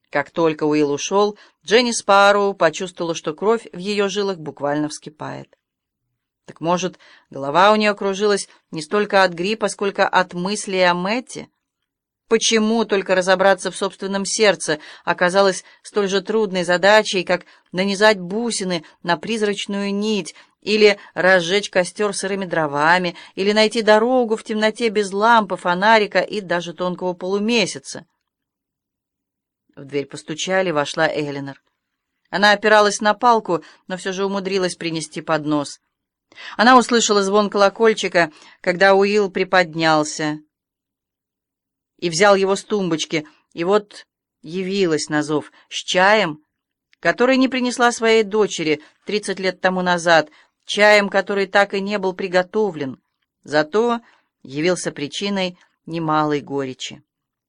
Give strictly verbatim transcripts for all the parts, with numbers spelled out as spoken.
Как только Уилл ушел, Дженни Спарроу почувствовала, что кровь в ее жилах буквально вскипает. Так может, голова у нее кружилась не столько от гриппа, сколько от мыслей о Мэтте? Почему только разобраться в собственном сердце оказалось столь же трудной задачей, как нанизать бусины на призрачную нить, или разжечь костер сырыми дровами, или найти дорогу в темноте без лампы, фонарика и даже тонкого полумесяца? В дверь постучали, вошла Элинор. Она опиралась на палку, но все же умудрилась принести поднос. Она услышала звон колокольчика, когда Уилл приподнялся и взял его с тумбочки, и вот явилась на зов с чаем, который не принесла своей дочери тридцать лет тому назад, чаем, который так и не был приготовлен, зато явился причиной немалой горечи.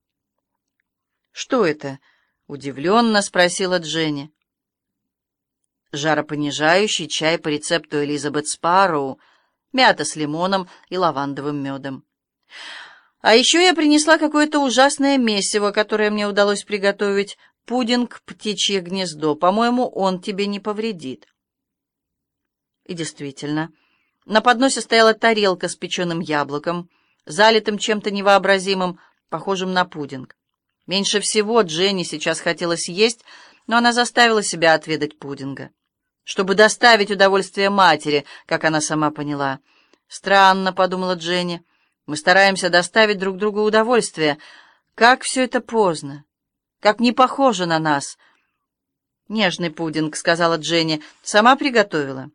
«Что это?» — удивленно спросила Дженни. «Жаропонижающий чай по рецепту Элизабет Спарроу, мята с лимоном и лавандовым медом. А еще я принесла какое-то ужасное месиво, которое мне удалось приготовить, пудинг «Птичье гнездо». По-моему, он тебе не повредит». И действительно, на подносе стояла тарелка с печеным яблоком, залитым чем-то невообразимым, похожим на пудинг. Меньше всего Дженни сейчас хотелось есть, но она заставила себя отведать пудинга, чтобы доставить удовольствие матери, как она сама поняла. «Странно», — подумала Дженни, — «мы стараемся доставить друг другу удовольствие. Как все это поздно, как не похоже на нас». «Нежный пудинг», — сказала Дженни, — «сама приготовила».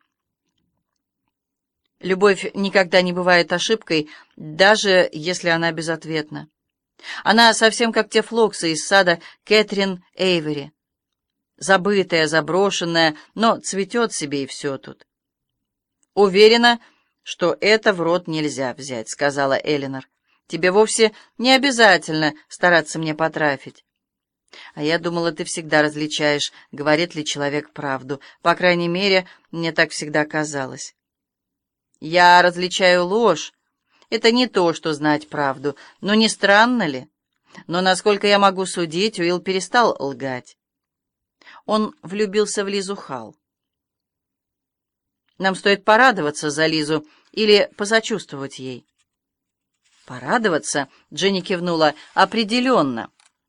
Любовь никогда не бывает ошибкой, даже если она безответна. Она совсем как те флоксы из сада Кэтрин Эйвери. Забытая, заброшенная, но цветет себе и все тут. «Уверена, что это в рот нельзя взять», — сказала Элинор. «Тебе вовсе не обязательно стараться мне потрафить». «А я думала, ты всегда различаешь, говорит ли человек правду. По крайней мере, мне так всегда казалось». «Я различаю ложь. Это не то, что знать правду. Но не странно ли? Но, насколько я могу судить, Уилл перестал лгать. Он влюбился в Лизу Халл. Нам стоит порадоваться за Лизу или посочувствовать ей». «Порадоваться?» — Дженни кивнула. «Определенно».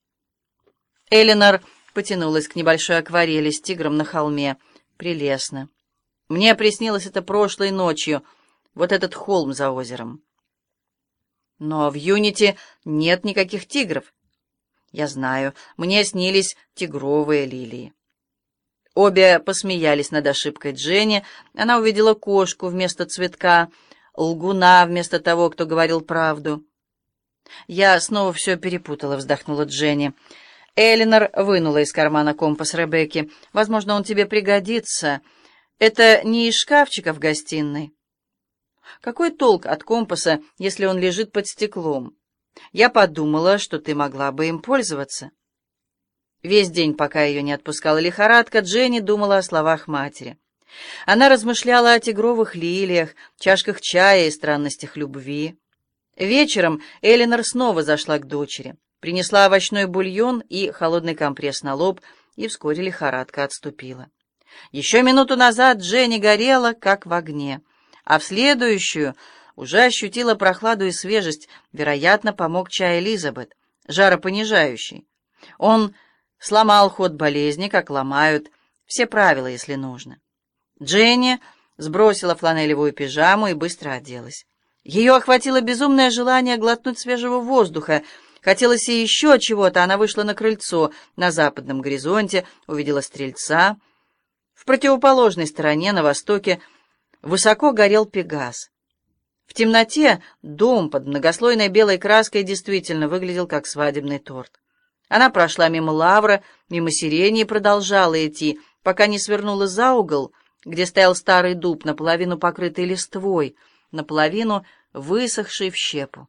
Элинор потянулась к небольшой акварели с тигром на холме. «Прелестно. Мне приснилось это прошлой ночью, вот этот холм за озером». «Но в Юнити нет никаких тигров». «Я знаю, мне снились тигровые лилии». Обе посмеялись над ошибкой Дженни. Она увидела кошку вместо цветка, лгуна вместо того, кто говорил правду. «Я снова все перепутала», — вздохнула Дженни. Элинор вынула из кармана компас Ребекки. «Возможно, он тебе пригодится. Это не из шкафчика в гостиной». «Какой толк от компаса, если он лежит под стеклом? Я подумала, что ты могла бы им пользоваться». Весь день, пока ее не отпускала лихорадка, Дженни думала о словах матери. Она размышляла о тигровых лилиях, чашках чая и странностях любви. Вечером Элинор снова зашла к дочери, принесла овощной бульон и холодный компресс на лоб, и вскоре лихорадка отступила. Еще минуту назад Дженни горела, как в огне, а в следующую уже ощутила прохладу и свежесть. Вероятно, помог чай Элизабет, жаропонижающий. Он сломал ход болезни, как ломают все правила, если нужно. Дженни сбросила фланелевую пижаму и быстро оделась. Ее охватило безумное желание глотнуть свежего воздуха. Хотелось и еще чего-то. Она вышла на крыльцо. На западном горизонте увидела стрельца. В противоположной стороне, на востоке, высоко горел Пегас. В темноте дом под многослойной белой краской действительно выглядел как свадебный торт. Она прошла мимо лавра, мимо сирени и продолжала идти, пока не свернула за угол, где стоял старый дуб, наполовину покрытый листвой, наполовину высохший в щепу.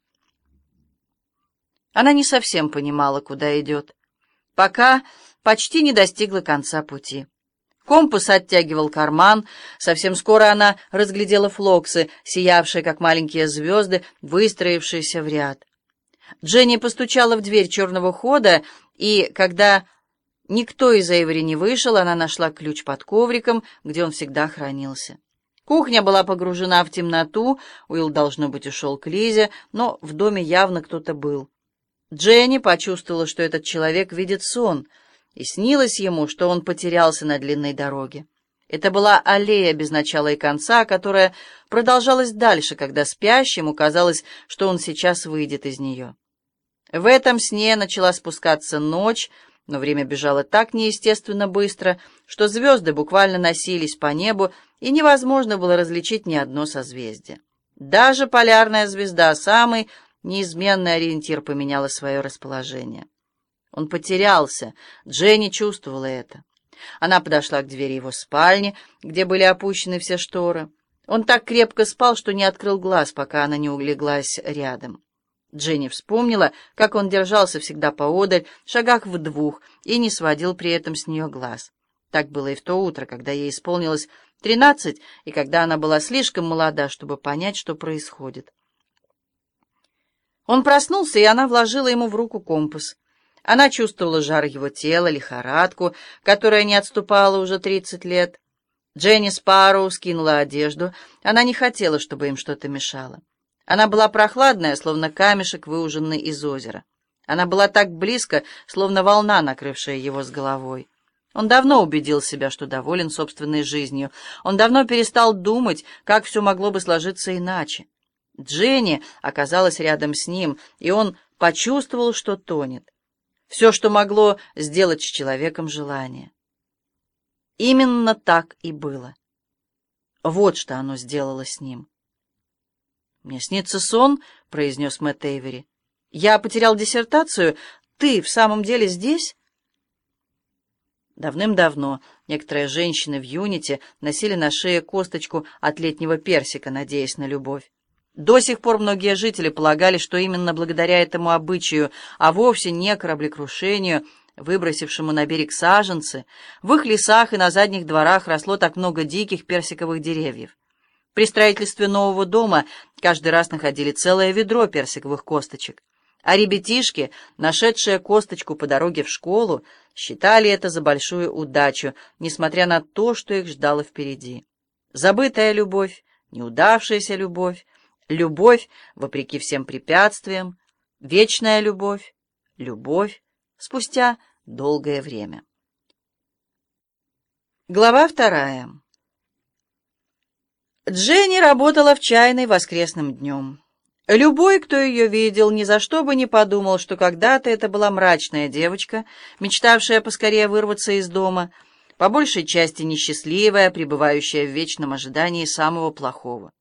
Она не совсем понимала, куда идет, пока почти не достигла конца пути. Компас оттягивал карман. Совсем скоро она разглядела флоксы, сиявшие, как маленькие звезды, выстроившиеся в ряд. Дженни постучала в дверь черного хода, и, когда Никто из Эйвери не вышел, она нашла ключ под ковриком, где он всегда хранился. Кухня была погружена в темноту, Уилл, должно быть, ушел к Лизе, но в доме явно кто-то был. Дженни почувствовала, что этот человек видит сон, и снилось ему, что он потерялся на длинной дороге. Это была аллея без начала и конца, которая продолжалась дальше, когда спящему казалось, что он сейчас выйдет из нее. В этом сне начала спускаться ночь, но время бежало так неестественно быстро, что звезды буквально носились по небу, и невозможно было различить ни одно созвездие. Даже полярная звезда, самый неизменный ориентир, поменяла свое расположение. Он потерялся, Дженни чувствовала это. Она подошла к двери его спальни, где были опущены все шторы. Он так крепко спал, что не открыл глаз, пока она не улеглась рядом. Дженни вспомнила, как он держался всегда поодаль, в шагах в двух, и не сводил при этом с нее глаз. Так было и в то утро, когда ей исполнилось тринадцать, и когда она была слишком молода, чтобы понять, что происходит. Он проснулся, и она вложила ему в руку компас. Она чувствовала жар его тела, лихорадку, которая не отступала уже тридцать лет. Дженни Спарроу скинула одежду. Она не хотела, чтобы им что-то мешало. Она была прохладная, словно камешек, выуженный из озера. Она была так близко, словно волна, накрывшая его с головой. Он давно убедил себя, что доволен собственной жизнью. Он давно перестал думать, как все могло бы сложиться иначе. Дженни оказалась рядом с ним, и он почувствовал, что тонет. Все, что могло сделать с человеком желание. Именно так и было. Вот что оно сделало с ним. «Мне снится сон», — произнес Мэтт Эйвери. «Я потерял диссертацию. Ты в самом деле здесь?» Давным-давно некоторые женщины в Юнити носили на шее косточку от летнего персика, надеясь на любовь. До сих пор многие жители полагали, что именно благодаря этому обычаю, а вовсе не кораблекрушению, выбросившему на берег саженцы, в их лесах и на задних дворах росло так много диких персиковых деревьев. При строительстве нового дома каждый раз находили целое ведро персиковых косточек, а ребятишки, нашедшие косточку по дороге в школу, считали это за большую удачу, несмотря на то, что их ждало впереди. Забытая любовь, неудавшаяся любовь, любовь, вопреки всем препятствиям, вечная любовь, любовь спустя долгое время. Глава вторая. Дженни работала в чайной воскресным днем. Любой, кто ее видел, ни за что бы не подумал, что когда-то это была мрачная девочка, мечтавшая поскорее вырваться из дома, по большей части несчастливая, пребывающая в вечном ожидании самого плохого.